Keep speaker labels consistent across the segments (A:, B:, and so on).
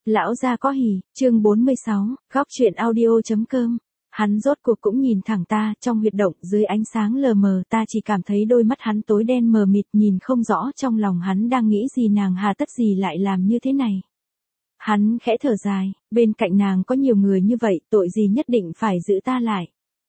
A: Lão gia có hỉ, chương 46, góc truyện audio.com. Hắn rốt cuộc cũng nhìn thẳng ta, trong huyệt động dưới ánh sáng lờ mờ ta chỉ cảm thấy đôi mắt hắn tối đen mờ mịt, nhìn không rõ trong lòng hắn đang nghĩ gì, nàng hà tất gì lại làm như thế này. Hắn khẽ thở dài, bên cạnh nàng có nhiều người như vậy, tội gì nhất định phải giữ ta lại.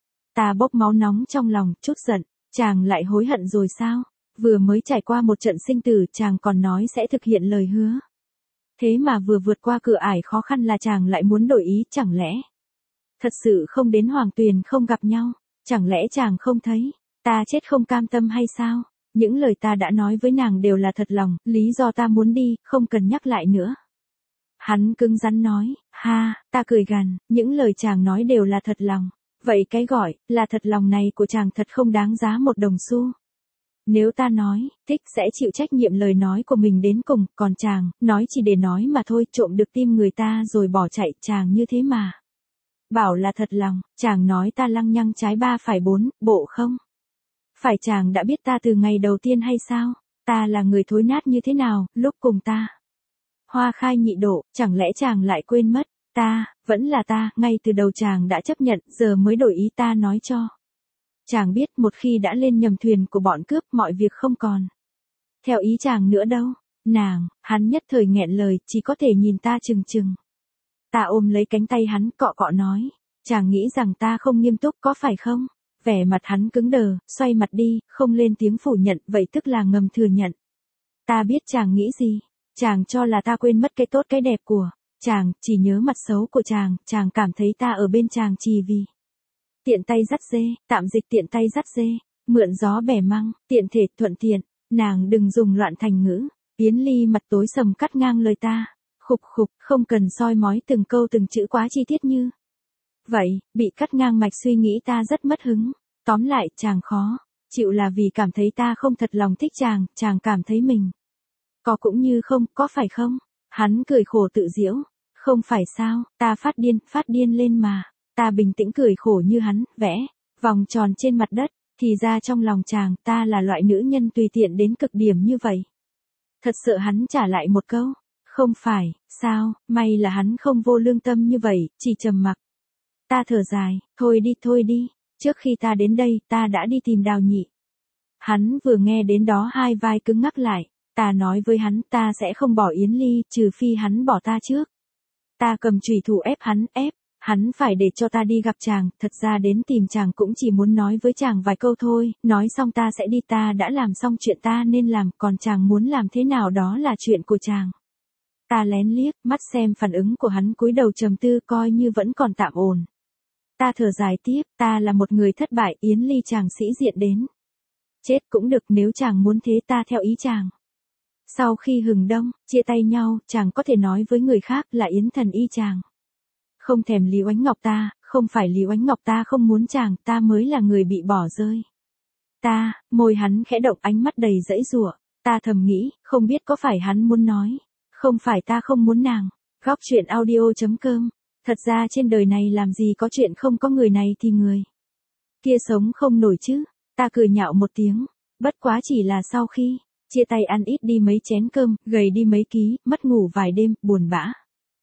A: Ta bốc máu nóng trong lòng, chút giận, chàng lại hối hận rồi sao? Vừa mới trải qua một trận sinh tử, chàng còn nói sẽ thực hiện lời hứa. Thế mà vừa vượt qua cửa ải khó khăn là chàng lại muốn đổi ý, chẳng lẽ thật sự không đến Hoàng Tuyền không gặp nhau, chẳng lẽ chàng không thấy ta chết không cam tâm hay sao? Những lời ta đã nói với nàng đều là thật lòng, lý do ta muốn đi, không cần nhắc lại nữa. Hắn cứng rắn nói, ha, ta cười gằn, những lời chàng nói đều là thật lòng. Vậy cái gọi là thật lòng này của chàng thật không đáng giá một đồng xu. Nếu ta nói, thích sẽ chịu trách nhiệm lời nói của mình đến cùng, còn chàng, nói chỉ để nói mà thôi, trộm được tim người ta rồi bỏ chạy, chàng như thế mà. Bảo là thật lòng, chàng nói ta lăng nhăng trái 3 phải 4, bộ không? Phải chàng đã biết ta từ ngày đầu tiên hay sao? Ta là người thối nát như thế nào, lúc cùng ta hoa khai nhị độ, chẳng lẽ chàng lại quên mất, ta, vẫn là ta, ngay từ đầu chàng đã chấp nhận, giờ mới đổi ý ta nói cho. Chàng biết một khi đã lên nhầm thuyền của bọn cướp mọi việc không còn theo ý chàng nữa đâu. Nàng, hắn nhất thời nghẹn lời, chỉ có thể nhìn ta chừng chừng. Ta ôm lấy cánh tay hắn cọ cọ nói, chàng nghĩ rằng ta không nghiêm túc có phải không? Vẻ mặt hắn cứng đờ, xoay mặt đi, không lên tiếng phủ nhận, vậy tức là ngầm thừa nhận. Ta biết chàng nghĩ gì, chàng cho là ta quên mất cái tốt cái đẹp của chàng, chỉ nhớ mặt xấu của chàng cảm thấy ta ở bên chàng chỉ vì tiện tay dắt dê, tạm dịch tiện tay dắt dê, mượn gió bẻ măng, tiện thể thuận tiện, nàng đừng dùng loạn thành ngữ. Yến Ly mặt tối sầm cắt ngang lời ta, khục khục, không cần soi mói từng câu từng chữ quá chi tiết như vậy, bị cắt ngang mạch suy nghĩ ta rất mất hứng. Tóm lại, chàng khó chịu là vì cảm thấy ta không thật lòng thích chàng cảm thấy mình có cũng như không, có phải không? Hắn cười khổ tự giễu, không phải sao, ta phát điên lên mà. Ta bình tĩnh cười khổ như hắn, vẽ vòng tròn trên mặt đất, thì ra trong lòng chàng, ta là loại nữ nhân tùy tiện đến cực điểm như vậy. Thật sợ hắn trả lại một câu, không phải, sao, may là hắn không vô lương tâm như vậy, chỉ trầm mặc. Ta thở dài, thôi đi, trước khi ta đến đây, ta đã đi tìm Đào Nhị. Hắn vừa nghe đến đó hai vai cứng ngắc lại, ta nói với hắn, ta sẽ không bỏ Yến Ly, trừ phi hắn bỏ ta trước. Ta cầm chùy thủ ép hắn phải để cho ta đi gặp chàng, thật ra đến tìm chàng cũng chỉ muốn nói với chàng vài câu thôi, nói xong ta sẽ đi, ta đã làm xong chuyện ta nên làm, còn chàng muốn làm thế nào đó là chuyện của chàng. Ta lén liếc mắt xem phản ứng của hắn, cúi đầu trầm tư coi như vẫn còn tạm ổn. Ta thở dài tiếp, ta là một người thất bại, Yến Ly chàng sĩ diện đến chết cũng được, nếu chàng muốn thế ta theo ý chàng. Sau khi hừng đông, chia tay nhau, chàng có thể nói với người khác là Yến Thần Y chàng không thèm Lý Oánh Ngọc ta, không phải Lý Oánh Ngọc ta không muốn chàng, ta mới là người bị bỏ rơi. Ta, môi hắn khẽ động, ánh mắt đầy dãy giụa, ta thầm nghĩ, không biết có phải hắn muốn nói, không phải ta không muốn nàng. Góc truyện audio.com. Thật ra trên đời này làm gì có chuyện không có người này thì người kia sống không nổi chứ. Ta cười nhạo một tiếng, bất quá chỉ là sau khi chia tay ăn ít đi mấy chén cơm, gầy đi mấy ký, mất ngủ vài đêm, buồn bã.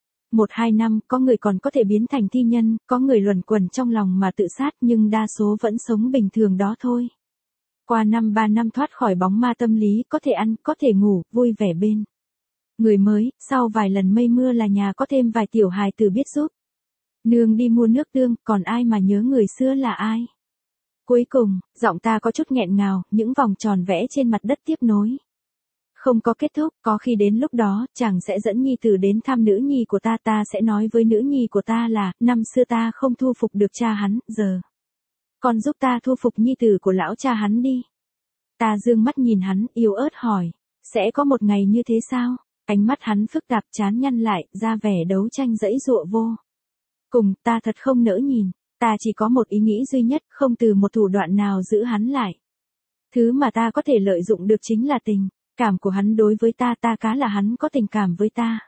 A: 1-2 năm, có người còn có thể biến thành thi nhân, có người luẩn quẩn trong lòng mà tự sát, nhưng đa số vẫn sống bình thường đó thôi. Qua 3 năm thoát khỏi bóng ma tâm lý, có thể ăn, có thể ngủ, vui vẻ bên người mới, sau vài lần mây mưa là nhà có thêm vài tiểu hài tử biết giúp nương đi mua nước tương, còn ai mà nhớ người xưa là ai. Cuối cùng, giọng ta có chút nghẹn ngào, những vòng tròn vẽ trên mặt đất tiếp nối không có kết thúc, có khi đến lúc đó, chàng sẽ dẫn nhi tử đến thăm nữ nhi của ta, ta sẽ nói với nữ nhi của ta là, năm xưa ta không thu phục được cha hắn, giờ con giúp ta thu phục nhi tử của lão cha hắn đi. Ta dương mắt nhìn hắn, yếu ớt hỏi, sẽ có một ngày như thế sao? Ánh mắt hắn phức tạp, trán nhăn lại, ra vẻ đấu tranh dãy dụa vô cùng, ta thật không nỡ nhìn, ta chỉ có một ý nghĩ duy nhất, không từ một thủ đoạn nào giữ hắn lại. Thứ mà ta có thể lợi dụng được chính là tình cảm của hắn đối với ta, ta cá là hắn có tình cảm với ta.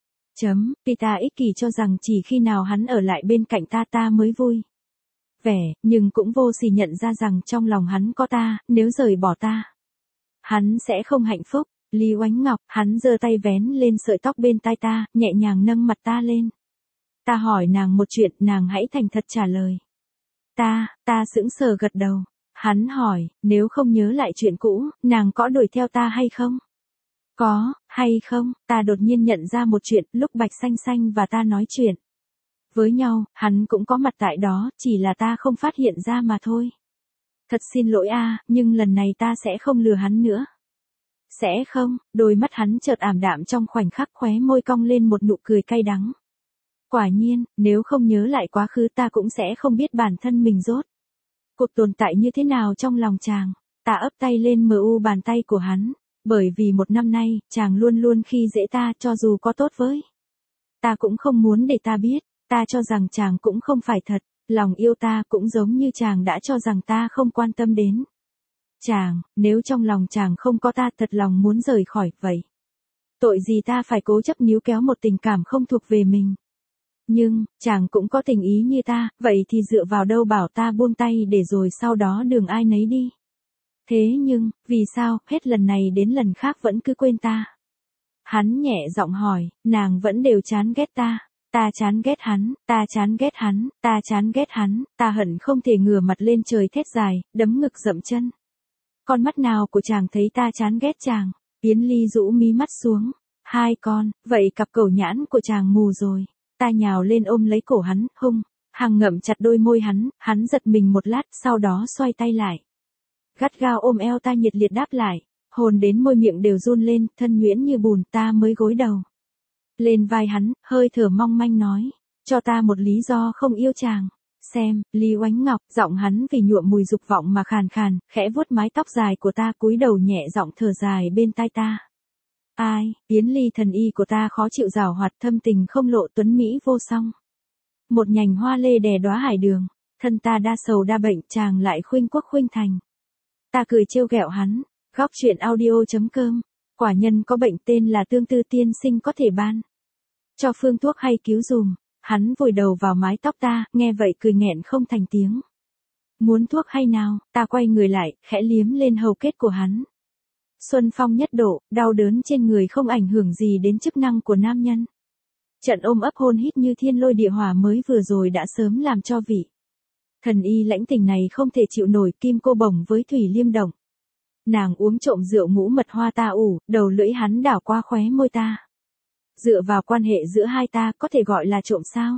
A: Vì ta ích kỷ cho rằng chỉ khi nào hắn ở lại bên cạnh ta ta mới vui vẻ, nhưng cũng vô sỉ nhận ra rằng trong lòng hắn có ta, nếu rời bỏ ta, hắn sẽ không hạnh phúc. Lý Oánh Ngọc, hắn giơ tay vén lên sợi tóc bên tai ta, nhẹ nhàng nâng mặt ta lên. Ta hỏi nàng một chuyện, nàng hãy thành thật trả lời. Ta sững sờ gật đầu. Hắn hỏi, nếu không nhớ lại chuyện cũ, nàng có đuổi theo ta hay không? Có, hay không? Ta đột nhiên nhận ra một chuyện, lúc Bạch Xanh Xanh và ta nói chuyện với nhau, hắn cũng có mặt tại đó, chỉ là ta không phát hiện ra mà thôi. Thật xin lỗi a, nhưng lần này ta sẽ không lừa hắn nữa. Sẽ không? Đôi mắt hắn chợt ảm đạm trong khoảnh khắc, khóe môi cong lên một nụ cười cay đắng. Quả nhiên, nếu không nhớ lại quá khứ ta cũng sẽ không biết bản thân mình rốt cuộc tồn tại như thế nào trong lòng chàng. Ta ấp tay lên bàn tay của hắn, bởi vì một năm nay, chàng luôn luôn khi dễ ta, cho dù có tốt với ta cũng không muốn để ta biết. Ta cho rằng chàng cũng không phải thật lòng yêu ta, cũng giống như chàng đã cho rằng ta không quan tâm đến chàng. Nếu trong lòng chàng không có ta, thật lòng muốn rời khỏi, vậy tội gì ta phải cố chấp níu kéo một tình cảm không thuộc về mình. Nhưng, chàng cũng có tình ý như ta, vậy thì dựa vào đâu bảo ta buông tay để rồi sau đó đường ai nấy đi. Thế nhưng, vì sao, hết lần này đến lần khác vẫn cứ quên ta? Hắn nhẹ giọng hỏi, nàng vẫn đều chán ghét ta. Ta chán ghét hắn, ta chán ghét hắn, ta chán ghét hắn, ta hận không thể ngửa mặt lên trời thét dài, đấm ngực dậm chân. Con mắt nào của chàng thấy ta chán ghét chàng? Yến Ly rũ mí mắt xuống. Hai con, vậy cặp cẩu nhãn của chàng mù rồi. Ta nhào lên ôm lấy cổ hắn, hung hăng ngậm chặt đôi môi hắn, hắn giật mình một lát, sau đó xoay tay lại. Gắt gao ôm eo ta nhiệt liệt đáp lại, hồn đến môi miệng đều run lên, thân nhuyễn như bùn, ta mới gối đầu lên vai hắn, hơi thở mong manh nói, cho ta một lý do không yêu chàng. Xem, Lý Oánh Ngọc, giọng hắn vì nhuộm mùi dục vọng mà khàn khàn, khẽ vuốt mái tóc dài của ta, cúi đầu nhẹ giọng thở dài bên tai ta. Ai, Yến Ly thần y của ta khó chịu giảo hoạt, thâm tình không lộ, tuấn mỹ vô song. Một nhành hoa lê đè đóa hải đường, thân ta đa sầu đa bệnh, chàng lại khuynh quốc khuynh thành. Ta cười trêu ghẹo hắn, góc truyện audio.com, quả nhân có bệnh tên là Tương Tư tiên sinh có thể ban cho phương thuốc hay cứu dùm. Hắn vùi đầu vào mái tóc ta, nghe vậy cười nghẹn không thành tiếng. Muốn thuốc hay nào? Ta quay người lại, khẽ liếm lên hầu kết của hắn. Xuân phong nhất độ, đau đớn trên người không ảnh hưởng gì đến chức năng của nam nhân. Trận ôm ấp hôn hít như thiên lôi địa hỏa mới vừa rồi đã sớm làm cho vị thần y lãnh tình này không thể chịu nổi, kim cô bồng với thủy liêm động. Nàng uống trộm rượu ngũ mật hoa ta ủ, đầu lưỡi hắn đảo qua khóe môi ta. Dựa vào quan hệ giữa hai ta, có thể gọi là trộm sao?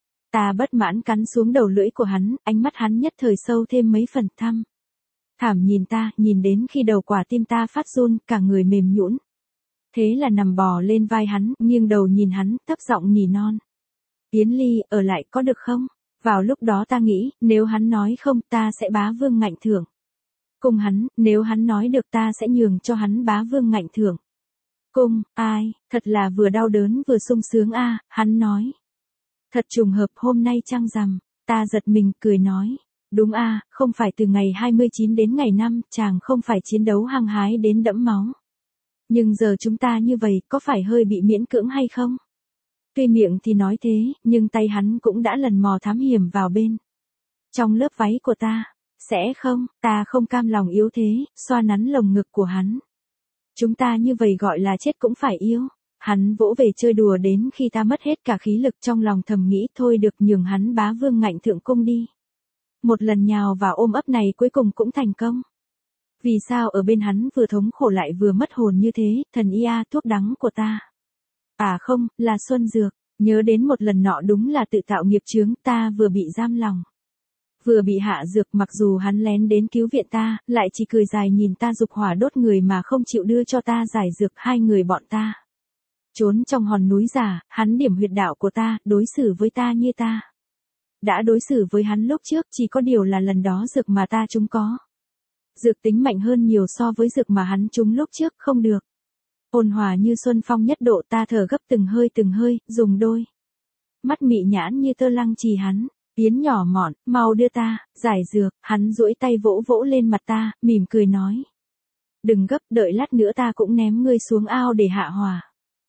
A: Ta bất mãn cắn xuống đầu lưỡi của hắn, ánh mắt hắn nhất thời sâu thêm mấy phần thảm nhìn ta, nhìn đến khi đầu quả tim ta phát run, cả người mềm nhũn. Thế là nằm bò lên vai hắn, nghiêng đầu nhìn hắn, thấp giọng nỉ non. Yến Ly, ở lại có được không? Vào lúc đó ta nghĩ, nếu hắn nói không, ta sẽ bá vương ngạnh thưởng cung hắn, nếu hắn nói được ta sẽ nhường cho hắn bá vương ngạnh thưởng cung. Ai, thật là vừa đau đớn vừa sung sướng a, hắn nói. Thật trùng hợp hôm nay trăng rằm, ta giật mình cười nói. Đúng a, không phải từ ngày 29 đến ngày 5, chàng không phải chiến đấu hăng hái đến đẫm máu. Nhưng giờ chúng ta như vậy, có phải hơi bị miễn cưỡng hay không? Tuy miệng thì nói thế, nhưng tay hắn cũng đã lần mò thám hiểm vào bên trong lớp váy của ta. Sẽ không, ta không cam lòng yếu thế, xoa nắn lồng ngực của hắn. Chúng ta như vậy gọi là chết cũng phải yêu. Hắn vỗ về chơi đùa đến khi ta mất hết cả khí lực, trong lòng thầm nghĩ thôi được, nhường hắn bá vương ngạnh thượng cung đi. Một lần nhào vào ôm ấp này cuối cùng cũng thành công. Vì sao ở bên hắn vừa thống khổ lại vừa mất hồn như thế, thần y a, thuốc đắng của ta. À không, là xuân dược, nhớ đến một lần nọ đúng là tự tạo nghiệp chướng, ta vừa bị giam lòng, vừa bị hạ dược, mặc dù hắn lén đến cứu viện ta, lại chỉ cười dài nhìn ta dục hỏa đốt người mà không chịu đưa cho ta giải dược. Hai người bọn ta trốn trong hòn núi giả, hắn điểm huyệt đạo của ta, đối xử với ta như ta đã đối xử với hắn lúc trước, chỉ có điều là lần đó dược mà ta trúng có dược tính mạnh hơn nhiều so với dược mà hắn trúng lúc trước, không được. Ôn hòa như xuân phong nhất độ, ta thở gấp từng hơi, dùng đôi mắt mị nhãn như tơ lăng trì hắn. Yến nhỏ mọn, mau đưa ta giải dược. Hắn duỗi tay vỗ vỗ lên mặt ta, mỉm cười nói. Đừng gấp, đợi lát nữa ta cũng ném ngươi xuống ao để hạ hỏa.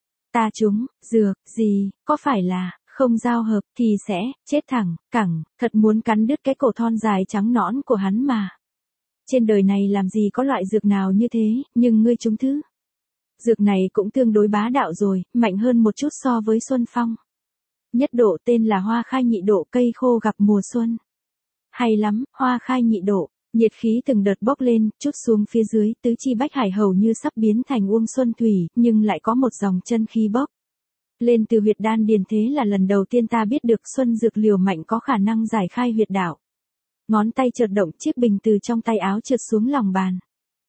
A: Ta trúng dược gì, có phải là không giao hợp thì sẽ chết thẳng cẳng, thật muốn cắn đứt cái cổ thon dài trắng nõn của hắn mà. Trên đời này làm gì có loại dược nào như thế, nhưng ngươi trúng thứ Dược này cũng tương đối bá đạo rồi, mạnh hơn một chút so với Xuân Phong. Nhất độ tên là hoa khai nhị độ, cây khô gặp mùa xuân. Hay lắm, hoa khai nhị độ, nhiệt khí từng đợt bốc lên, chút xuống phía dưới, tứ chi bách hải hầu như sắp biến thành uông xuân thủy, nhưng lại có một dòng chân khí bốc lên từ huyệt đan điền, thế là lần đầu tiên ta biết được xuân dược liều mạnh có khả năng giải khai huyệt đạo. Ngón tay chợt động, chiếc bình từ trong tay áo trượt xuống lòng bàn.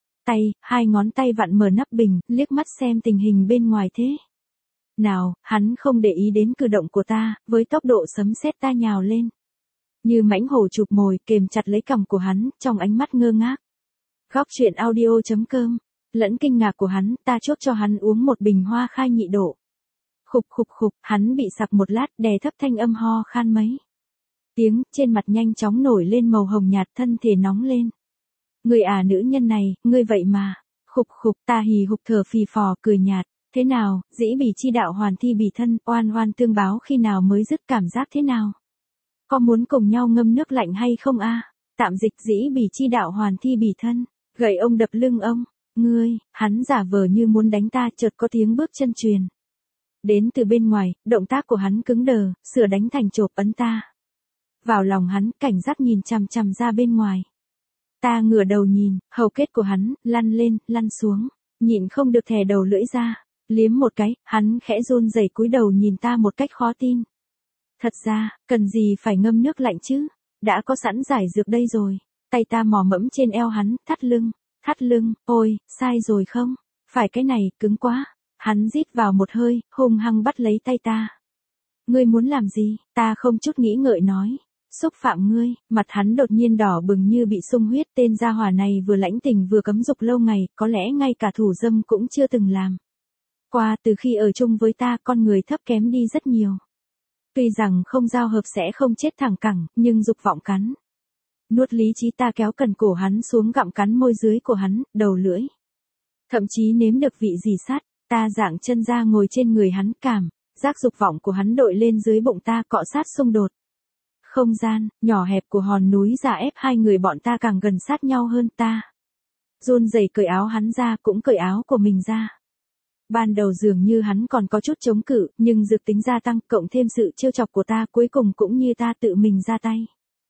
A: Hai ngón tay vặn mở nắp bình, liếc mắt xem tình hình bên ngoài thế nào, hắn không để ý đến cử động của ta, với tốc độ sấm sét ta nhào lên. Như mãnh hổ chụp mồi, kềm chặt lấy cằm của hắn, trong ánh mắt ngơ ngác. Góc truyện audio.com, lẫn kinh ngạc của hắn, ta chuốc cho hắn uống một bình hoa khai nhị độ. Khục khục khục, hắn bị sặc một lát, đè thấp thanh âm ho khan mấy tiếng, trên mặt nhanh chóng nổi lên màu hồng nhạt, thân thể nóng lên. Người à, nữ nhân này, ngươi vậy mà. Khục khục, ta hì hục thở phì phò, cười nhạt. Thế nào, dĩ bỉ chi đạo hoàn thi bỉ thân, oan oan tương báo khi nào mới dứt, cảm giác thế nào? Có muốn cùng nhau ngâm nước lạnh hay không a? Tạm dịch dĩ bỉ chi đạo hoàn thi bỉ thân, gậy ông đập lưng ông. Ngươi, hắn giả vờ như muốn đánh ta, chợt có tiếng bước chân truyền đến từ bên ngoài, động tác của hắn cứng đờ, sửa đánh thành chộp ấn ta vào lòng hắn, cảnh giác nhìn chằm chằm ra bên ngoài. Ta ngửa đầu nhìn, hầu kết của hắn lăn lên, lăn xuống, nhịn không được thè đầu lưỡi ra, liếm một cái, hắn khẽ run rẩy cúi đầu nhìn ta một cách khó tin. Thật ra, cần gì phải ngâm nước lạnh chứ? Đã có sẵn giải dược đây rồi. Tay ta mò mẫm trên eo hắn, thắt lưng, ôi, sai rồi không? Phải cái này, cứng quá. Hắn rít vào một hơi, hung hăng bắt lấy tay ta. Ngươi muốn làm gì? Ta không chút nghĩ ngợi nói. Xúc phạm ngươi, mặt hắn đột nhiên đỏ bừng như bị sung huyết, tên gia hỏa này vừa lãnh tình vừa cấm dục lâu ngày, có lẽ ngay cả thủ dâm cũng chưa từng làm qua, từ khi ở chung với ta, con người thấp kém đi rất nhiều. Tuy rằng không giao hợp sẽ không chết thẳng cẳng, nhưng dục vọng cắn nuốt lý trí ta, kéo cần cổ hắn xuống, gặm cắn môi dưới của hắn, đầu lưỡi. Thậm chí nếm được vị gì sát, ta dạng chân ra ngồi trên người hắn, cảm giác dục vọng của hắn đội lên dưới bụng ta, cọ sát xung đột. Không gian nhỏ hẹp của hòn núi giả ép hai người bọn ta càng gần sát nhau hơn, ta run rẩy cởi áo hắn ra, cũng cởi áo của mình ra. Ban đầu dường như hắn còn có chút chống cự, nhưng dược tính gia tăng, cộng thêm sự trêu chọc của ta, cuối cùng cũng như ta tự mình ra tay.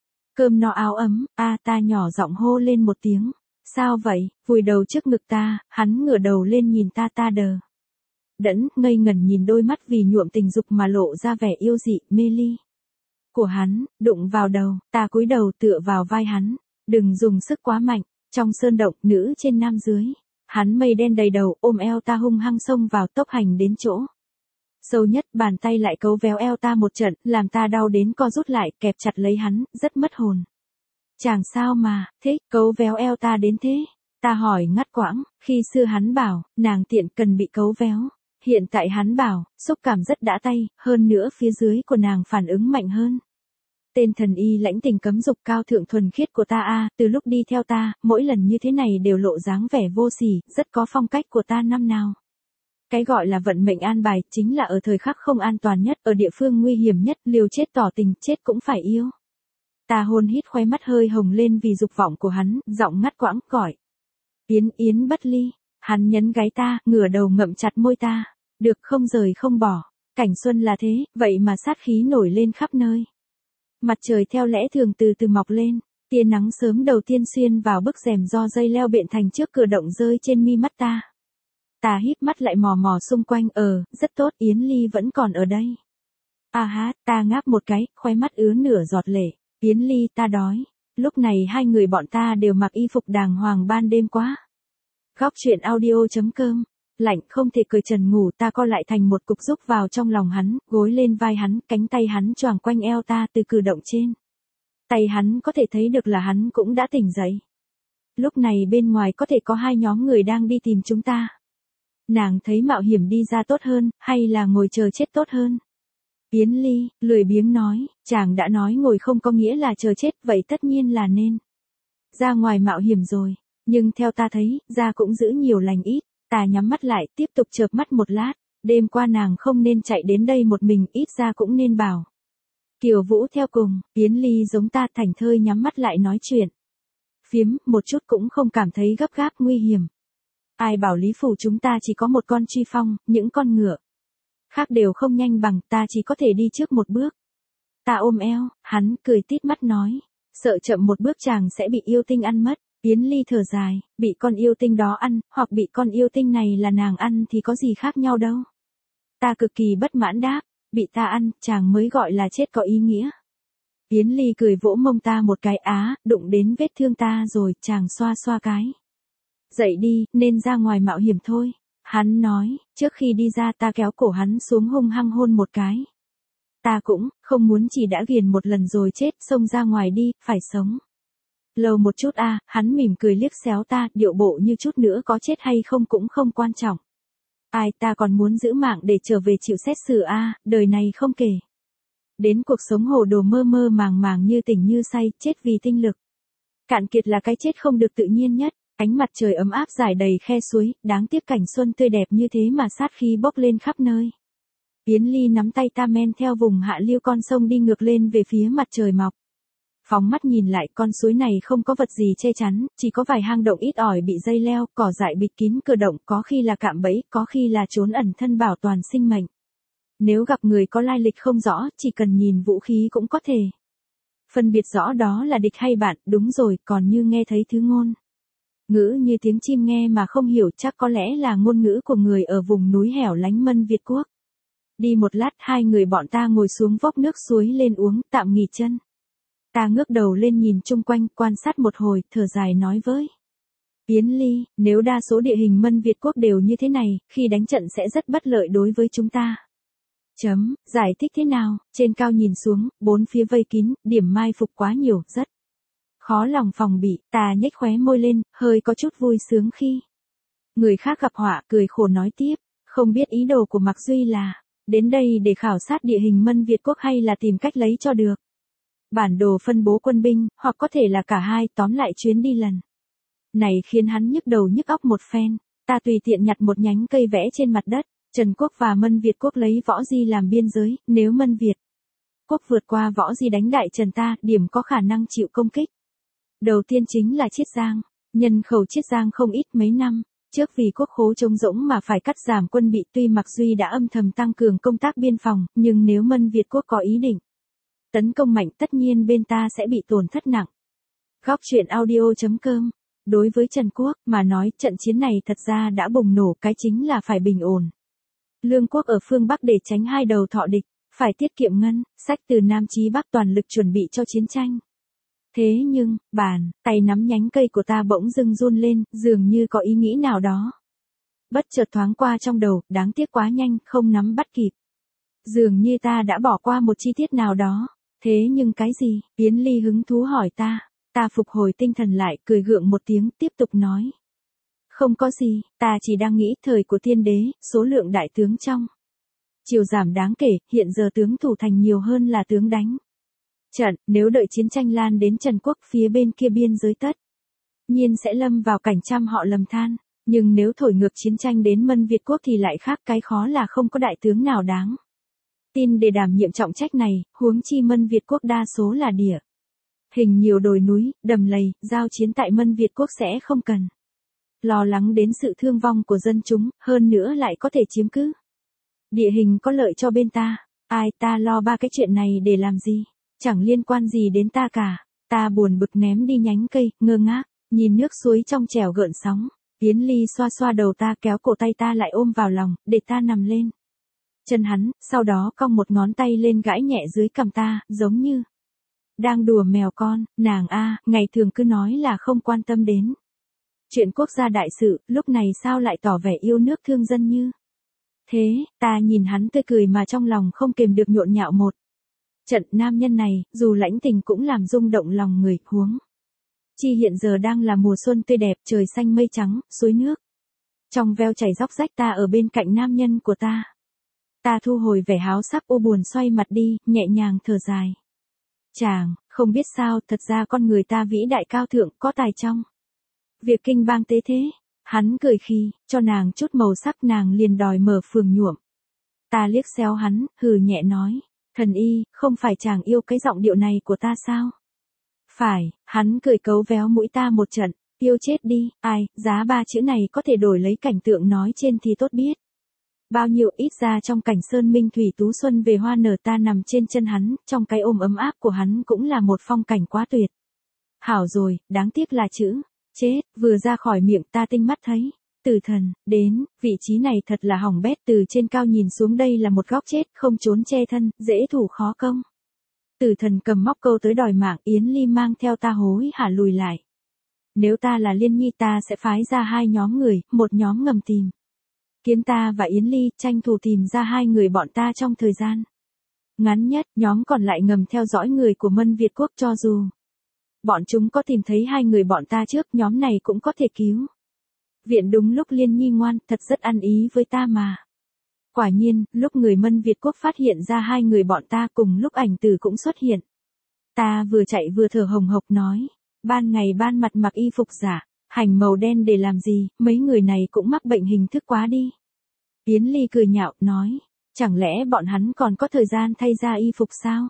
A: Cơm no áo ấm, ta nhỏ giọng hô lên một tiếng. Sao vậy? Vùi đầu trước ngực ta, hắn ngửa đầu lên nhìn ta, ta đờ đẫn, ngây ngẩn nhìn đôi mắt vì nhuộm tình dục mà lộ ra vẻ yêu dị, mê ly của hắn, đụng vào đầu, ta cúi đầu tựa vào vai hắn. Đừng dùng sức quá mạnh, trong sơn động, nữ trên nam dưới. Hắn mây đen đầy đầu, ôm eo ta hung hăng xông vào, tốc hành đến chỗ sâu nhất, bàn tay lại cấu véo eo ta một trận, làm ta đau đến co rút lại, kẹp chặt lấy hắn, rất mất hồn. Chàng sao mà, thế, cấu véo eo ta đến thế? Ta hỏi ngắt quãng, khi xưa hắn bảo, nàng tiện cần bị cấu véo. Hiện tại hắn bảo, xúc cảm rất đã tay, hơn nữa phía dưới của nàng phản ứng mạnh hơn. Tên thần y lãnh tình cấm dục cao thượng thuần khiết của ta từ lúc đi theo ta, mỗi lần như thế này đều lộ dáng vẻ vô sỉ, rất có phong cách của ta năm nào. Cái gọi là vận mệnh an bài, chính là ở thời khắc không an toàn nhất, ở địa phương nguy hiểm nhất, liều chết tỏ tình, chết cũng phải yêu. Ta hôn hít, khóe mắt hơi hồng lên vì dục vọng của hắn, giọng ngắt quãng, gọi. Yến Bất Ly. Hắn nhấn gáy ta, ngửa đầu ngậm chặt môi ta. Được không, rời không bỏ. Cảnh xuân là thế, vậy mà sát khí nổi lên khắp nơi. Mặt trời theo lẽ thường từ từ mọc lên. Tia nắng sớm đầu tiên xuyên vào bức rèm do dây leo biện thành trước cửa động rơi trên mi mắt ta. Ta híp mắt lại mò mò xung quanh, rất tốt, Yến Ly vẫn còn ở đây. Ta ngáp một cái, khóe mắt ứa nửa giọt lệ. Yến Ly, ta đói. Lúc này hai người bọn ta đều mặc y phục đàng hoàng, ban đêm quá. Góc truyện audio.com, lạnh không thể cởi trần ngủ, ta co lại thành một cục rúc vào trong lòng hắn, gối lên vai hắn, cánh tay hắn choàng quanh eo ta từ cử động trên. Tay hắn có thể thấy được là hắn cũng đã tỉnh dậy. Lúc này bên ngoài có thể có hai nhóm người đang đi tìm chúng ta. Nàng thấy mạo hiểm đi ra tốt hơn, hay là ngồi chờ chết tốt hơn? Yến Ly, lười biếng nói, chàng đã nói ngồi không có nghĩa là chờ chết, vậy tất nhiên là nên ra ngoài mạo hiểm rồi. Nhưng theo ta thấy, ra cũng giữ nhiều lành ít. Ta nhắm mắt lại, tiếp tục chợp mắt một lát. Đêm qua nàng không nên chạy đến đây một mình, ít ra cũng nên bảo Kiều Vũ theo cùng. Yến Ly giống ta, thảnh thơi nhắm mắt lại nói chuyện phiếm, một chút cũng không cảm thấy gấp gáp nguy hiểm. Ai bảo Lý Phủ chúng ta chỉ có một con truy phong, những con ngựa khác đều không nhanh bằng, ta chỉ có thể đi trước một bước. Ta ôm eo, hắn cười tít mắt nói, sợ chậm một bước chàng sẽ bị yêu tinh ăn mất. Yến Ly thở dài, bị con yêu tinh đó ăn, hoặc bị con yêu tinh này là nàng ăn thì có gì khác nhau đâu. Ta cực kỳ bất mãn đáp, bị ta ăn, chàng mới gọi là chết có ý nghĩa. Yến Ly cười vỗ mông ta một cái, đụng đến vết thương ta rồi, chàng xoa xoa cái. Dậy đi, nên ra ngoài mạo hiểm thôi. Hắn nói, trước khi đi ra ta kéo cổ hắn xuống hung hăng hôn một cái. Ta cũng, không muốn chỉ đã ghiền một lần rồi chết, xông ra ngoài đi, phải sống. Lâu một chút hắn mỉm cười liếc xéo ta, điệu bộ như chút nữa có chết hay không cũng không quan trọng. Ai ta còn muốn giữ mạng để trở về chịu xét xử đời này không kể. Đến cuộc sống hồ đồ mơ mơ màng màng như tỉnh như say, chết vì tinh lực. Cạn kiệt là cái chết không được tự nhiên nhất. Ánh mặt trời ấm áp rải đầy khe suối, đáng tiếc cảnh xuân tươi đẹp như thế mà sát khí bốc lên khắp nơi. Yến Ly nắm tay ta men theo vùng hạ lưu con sông đi ngược lên về phía mặt trời mọc. Phóng mắt nhìn lại, con suối này không có vật gì che chắn, chỉ có vài hang động ít ỏi bị dây leo, cỏ dại bịt kín cửa động, có khi là cạm bẫy, có khi là trốn ẩn thân bảo toàn sinh mệnh. Nếu gặp người có lai lịch không rõ, chỉ cần nhìn vũ khí cũng có thể phân biệt rõ đó là địch hay bạn. Đúng rồi, còn như nghe thấy thứ ngôn ngữ như tiếng chim nghe mà không hiểu, chắc có lẽ là ngôn ngữ của người ở vùng núi hẻo lánh Mân Việt Quốc. Đi một lát, hai người bọn ta ngồi xuống vốc nước suối lên uống, tạm nghỉ chân. Ta ngước đầu lên nhìn chung quanh, quan sát một hồi, thở dài nói với Yến Ly, nếu đa số địa hình Mân Việt Quốc đều như thế này, khi đánh trận sẽ rất bất lợi đối với chúng ta. Giải thích thế nào? Trên cao nhìn xuống, bốn phía vây kín, điểm mai phục quá nhiều, rất khó lòng phòng bị. Ta nhếch khóe môi lên, hơi có chút vui sướng khi người khác gặp họa, cười khổ nói tiếp, không biết ý đồ của Mạc Duy là đến đây để khảo sát địa hình Mân Việt Quốc hay là tìm cách lấy cho được bản đồ phân bố quân binh, hoặc có thể là cả hai. Tóm lại chuyến đi lần này khiến hắn nhức đầu nhức óc một phen. Ta tùy tiện nhặt một nhánh cây vẽ trên mặt đất. Trần Quốc và Mân Việt Quốc lấy Võ Di làm biên giới, nếu Mân Việt Quốc vượt qua Võ Di đánh Đại Trần ta, điểm có khả năng chịu công kích đầu tiên chính là Chiết Giang. Nhân khẩu Chiết Giang không ít, mấy năm trước vì quốc khố trống rỗng mà phải cắt giảm quân bị. Tuy Mạc Duy đã âm thầm tăng cường công tác biên phòng, nhưng nếu Mân Việt Quốc có ý định tấn công mạnh, tất nhiên bên ta sẽ bị tổn thất nặng. Góc truyện audio.com. Đối với Trần Quốc mà nói, trận chiến này thật ra đã bùng nổ, cái chính là phải bình ổn Lương Quốc ở phương Bắc để tránh hai đầu thọ địch, phải tiết kiệm ngân sách, từ Nam chí Bắc toàn lực chuẩn bị cho chiến tranh. Thế nhưng, tay nắm nhánh cây của ta bỗng dưng run lên, dường như có ý nghĩ nào đó bất chợt thoáng qua trong đầu, đáng tiếc quá nhanh, không nắm bắt kịp. Dường như ta đã bỏ qua một chi tiết nào đó. Thế nhưng cái gì? Yến Ly hứng thú hỏi ta. Ta phục hồi tinh thần lại, cười gượng một tiếng, tiếp tục nói. Không có gì, ta chỉ đang nghĩ thời của Tiên Đế, số lượng đại tướng trong triều giảm đáng kể, hiện giờ tướng thủ thành nhiều hơn là tướng đánh trận. Nếu đợi chiến tranh lan đến Trần Quốc, phía bên kia biên giới tất nhiên sẽ lâm vào cảnh trăm họ lầm than. Nhưng nếu thổi ngược chiến tranh đến Mân Việt Quốc thì lại khác, cái khó là không có đại tướng nào đáng tin để đảm nhiệm trọng trách này, huống chi Mân Việt Quốc đa số là địa hình nhiều đồi núi, đầm lầy, giao chiến tại Mân Việt Quốc sẽ không cần lo lắng đến sự thương vong của dân chúng, hơn nữa lại có thể chiếm cứ địa hình có lợi cho bên ta. Ai ta lo ba cái chuyện này để làm gì? Chẳng liên quan gì đến ta cả. Ta buồn bực ném đi nhánh cây, ngơ ngác nhìn nước suối trong trẻo gợn sóng. Yến Ly xoa xoa đầu ta, kéo cổ tay ta lại ôm vào lòng, để ta nằm lên chân hắn, sau đó cong một ngón tay lên gãi nhẹ dưới cằm ta, giống như đang đùa mèo con. Nàng ngày thường cứ nói là không quan tâm đến chuyện quốc gia đại sự, lúc này sao lại tỏ vẻ yêu nước thương dân như thế? Ta nhìn hắn tươi cười mà trong lòng không kềm được nhộn nhạo một trận. Nam nhân này, dù lãnh tình cũng làm rung động lòng người, huống chi hiện giờ đang là mùa xuân tươi đẹp, trời xanh mây trắng, suối nước trong veo chảy róc rách. Ta ở bên cạnh nam nhân của ta. Ta thu hồi vẻ háo sắc u buồn, xoay mặt đi, nhẹ nhàng thở dài. Chàng, không biết sao, thật ra con người ta vĩ đại cao thượng, có tài trong việc kinh bang tế thế. Hắn cười khi, cho nàng chút màu sắc, nàng liền đòi mở phường nhuộm. Ta liếc xéo hắn, hừ nhẹ nói. Thần y, không phải chàng yêu cái giọng điệu này của ta sao? Phải, hắn cười cấu véo mũi ta một trận. Tiêu chết đi, ai, giá 3 chữ này có thể đổi lấy cảnh tượng nói trên thì tốt biết. Bao nhiêu, ít ra trong cảnh sơn minh thủy tú xuân về hoa nở, ta nằm trên chân hắn, trong cái ôm ấm áp của hắn cũng là một phong cảnh quá tuyệt. Hảo rồi, đáng tiếc là chữ chết vừa ra khỏi miệng ta tinh mắt thấy. Tử thần, đến, vị trí này thật là hỏng bét, từ trên cao nhìn xuống đây là một góc chết, không trốn che thân, dễ thủ khó công. Tử thần cầm móc câu tới đòi mạng, Yến Ly mang theo ta hối hả lùi lại. Nếu ta là Liên Nhi ta sẽ phái ra 2 nhóm người, một nhóm ngầm tìm Kiến ta và Yến Ly, tranh thủ tìm ra 2 người bọn ta trong thời gian ngắn nhất, nhóm còn lại ngầm theo dõi người của Mân Việt Quốc, cho dù bọn chúng có tìm thấy 2 người bọn ta trước, nhóm này cũng có thể cứu viện đúng lúc. Liên Nhi ngoan, thật rất ăn ý với ta mà. Quả nhiên, lúc người Mân Việt Quốc phát hiện ra 2 người bọn ta, cùng lúc Ảnh Tử cũng xuất hiện. Ta vừa chạy vừa thở hồng hộc nói, ban ngày ban mặt mặc y phục giả, hành màu đen để làm gì, mấy người này cũng mắc bệnh hình thức quá đi. Yến Ly cười nhạo, nói, chẳng lẽ bọn hắn còn có thời gian thay ra y phục sao?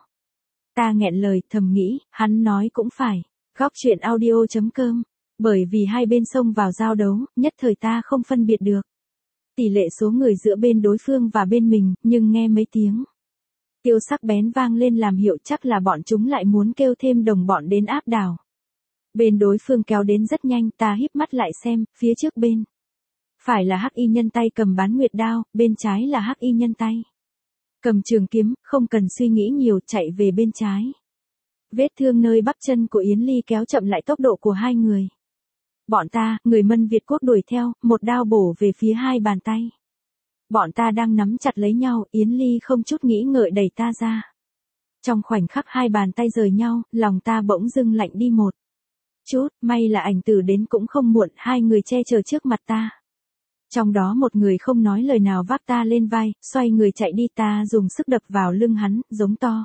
A: Ta nghẹn lời, thầm nghĩ, hắn nói cũng phải. Góc truyện audio.com. Bởi vì hai bên xông vào giao đấu, nhất thời ta không phân biệt được tỷ lệ số người giữa bên đối phương và bên mình, nhưng nghe mấy tiếng tiêu sắc bén vang lên làm hiệu chắc là bọn chúng lại muốn kêu thêm đồng bọn đến áp đảo. Bên đối phương kéo đến rất nhanh, ta híp mắt lại xem, phía trước bên phải là hắc y nhân tay cầm bán nguyệt đao, bên trái là hắc y nhân tay cầm trường kiếm, không cần suy nghĩ nhiều chạy về bên trái. Vết thương nơi bắp chân của Yến Ly kéo chậm lại tốc độ của 2 người. Bọn ta, người Mân Việt Quốc đuổi theo, một đao bổ về phía 2 bàn tay. Bọn ta đang nắm chặt lấy nhau, Yến Ly không chút nghĩ ngợi đẩy ta ra. Trong khoảnh khắc 2 bàn tay rời nhau, lòng ta bỗng dưng lạnh đi một chút, may là Ảnh Tử đến cũng không muộn, 2 người che chở trước mặt ta. Trong đó một người không nói lời nào vác ta lên vai, xoay người chạy đi, ta dùng sức đập vào lưng hắn, giống to.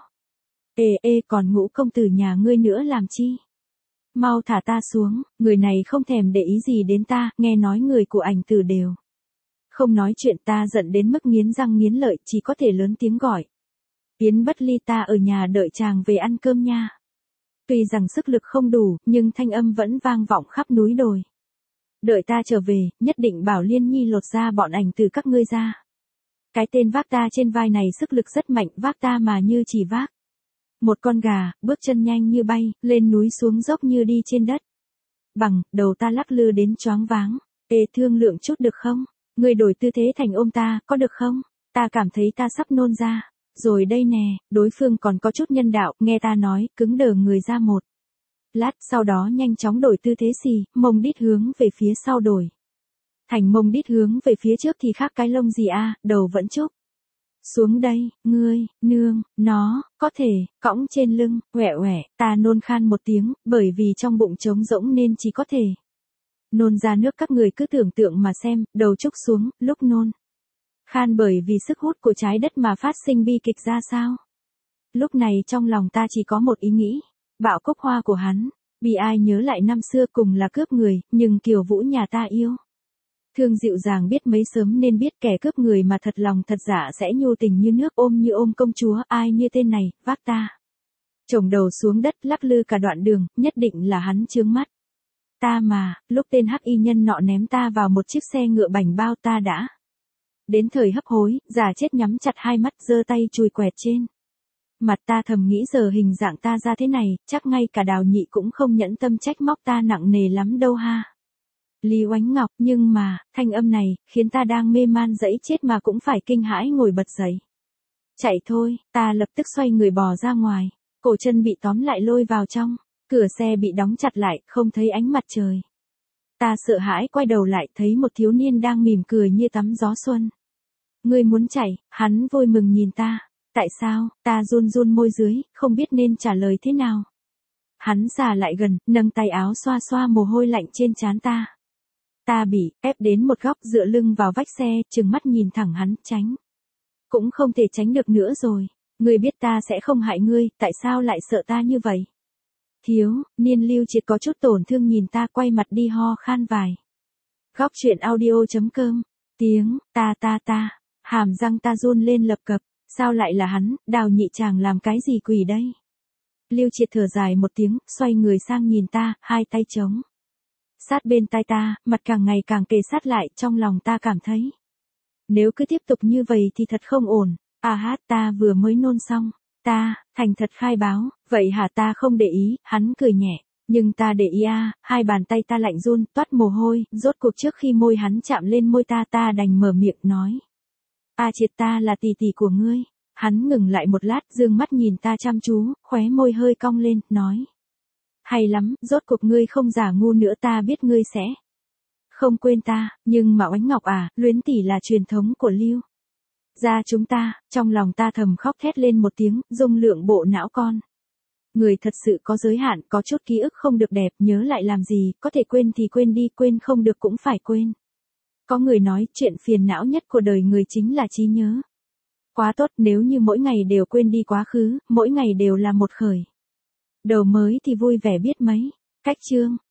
A: Ê, còn Ngũ công tử nhà ngươi nữa làm chi? Mau thả ta xuống, người này không thèm để ý gì đến ta, nghe nói người của Ảnh Tử đều không nói chuyện, ta giận đến mức nghiến răng nghiến lợi, chỉ có thể lớn tiếng gọi. Yến Bất Ly, ta ở nhà đợi chàng về ăn cơm nha. Tuy rằng sức lực không đủ, nhưng thanh âm vẫn vang vọng khắp núi đồi. Đợi ta trở về, nhất định bảo Liên Nhi lột ra bọn Ảnh Tử các ngươi ra. Cái tên vác ta trên vai này sức lực rất mạnh, vác ta mà như chỉ vác một con gà, bước chân nhanh như bay, lên núi xuống dốc như đi trên đất bằng, đầu ta lắc lư đến choáng váng. Ê, thương lượng chút được không? Ngươi đổi tư thế thành ôm ta, có được không? Ta cảm thấy ta sắp nôn ra. Rồi đây nè, đối phương còn có chút nhân đạo, nghe ta nói, cứng đờ người ra một lát, sau đó nhanh chóng đổi tư thế xì, mông đít hướng về phía sau đổi thành mông đít hướng về phía trước thì khác cái lông gì a, đầu vẫn chúc xuống đây, ngươi, nương, nó, có thể, cõng trên lưng, oẻ, ta nôn khan một tiếng, bởi vì trong bụng trống rỗng nên chỉ có thể nôn ra nước. Các người cứ tưởng tượng mà xem, đầu trúc xuống, lúc nôn khan bởi vì sức hút của trái đất mà phát sinh bi kịch ra sao. Lúc này trong lòng ta chỉ có một ý nghĩ, bạo cúc hoa của hắn, bi ai nhớ lại năm xưa cùng là cướp người, nhưng Kiều Vũ nhà ta yêu thương dịu dàng biết mấy sớm nên biết kẻ cướp người mà thật lòng thật dạ sẽ nhu tình như nước, ôm như ôm công chúa. Ai như tên này, vác ta chổng đầu xuống đất lắc lư cả đoạn đường, nhất định là hắn chướng mắt ta mà. Lúc tên hắc y nhân nọ ném ta vào một chiếc xe ngựa bành bao, ta đã đến thời hấp hối, giả chết nhắm chặt 2 mắt, giơ tay chùi quẹt trên mặt. Ta thầm nghĩ giờ hình dạng ta ra thế này, chắc ngay cả Đào Nhị cũng không nhẫn tâm trách móc ta nặng nề lắm đâu ha. Lý Oánh Ngọc, nhưng mà, thanh âm này, khiến ta đang mê man dẫy chết mà cũng phải kinh hãi ngồi bật dậy. Chạy thôi, ta lập tức xoay người bò ra ngoài, cổ chân bị tóm lại lôi vào trong, cửa xe bị đóng chặt lại, không thấy ánh mặt trời. Ta sợ hãi quay đầu lại, thấy một thiếu niên đang mỉm cười như tắm gió xuân. Ngươi muốn chạy, hắn vui mừng nhìn ta. Tại sao? Ta run run môi dưới, không biết nên trả lời thế nào. Hắn xà lại gần, nâng tay áo xoa xoa mồ hôi lạnh trên trán ta. Ta bị ép đến một góc, dựa lưng vào vách xe, trừng mắt nhìn thẳng hắn, tránh cũng không thể tránh được nữa rồi. Ngươi biết ta sẽ không hại ngươi, tại sao lại sợ ta như vậy? Thiếu niên Lưu Triệt có chút tổn thương nhìn ta, quay mặt đi ho khan vài. Góc truyện audio.com. Tiếng ta, hàm răng ta run lên lập cập. Sao lại là hắn? Đào Nhị chàng làm cái gì quỷ đây? Lưu Triệt thở dài một tiếng, xoay người sang nhìn ta, 2 tay trống sát bên tai ta, mặt càng ngày càng kề sát lại, trong lòng ta cảm thấy. Nếu cứ tiếp tục như vậy thì thật không ổn. Ta vừa mới nôn xong. Ta, thành thật khai báo, vậy hả? Ta không để ý, hắn cười nhẹ. Nhưng ta để ý hai bàn tay ta lạnh run, toát mồ hôi, rốt cuộc trước khi môi hắn chạm lên môi ta, ta đành mở miệng nói. Triệt, ta là tỷ tỷ của ngươi. Hắn ngừng lại một lát, dương mắt nhìn ta chăm chú, khóe môi hơi cong lên, nói. Hay lắm, rốt cuộc ngươi không giả ngu nữa, ta biết ngươi sẽ không quên ta, nhưng mà Oánh Ngọc luyến tỷ là truyền thống của Lưu gia chúng ta. Trong lòng ta thầm khóc thét lên một tiếng, dung lượng bộ não con. Người thật sự có giới hạn, có chút ký ức không được đẹp, nhớ lại làm gì, có thể quên thì quên đi, quên không được cũng phải quên. Có người nói, chuyện phiền não nhất của đời người chính là trí nhớ. Quá tốt, nếu như mỗi ngày đều quên đi quá khứ, mỗi ngày đều là một khởi đầu mới thì vui vẻ biết mấy. Cách chương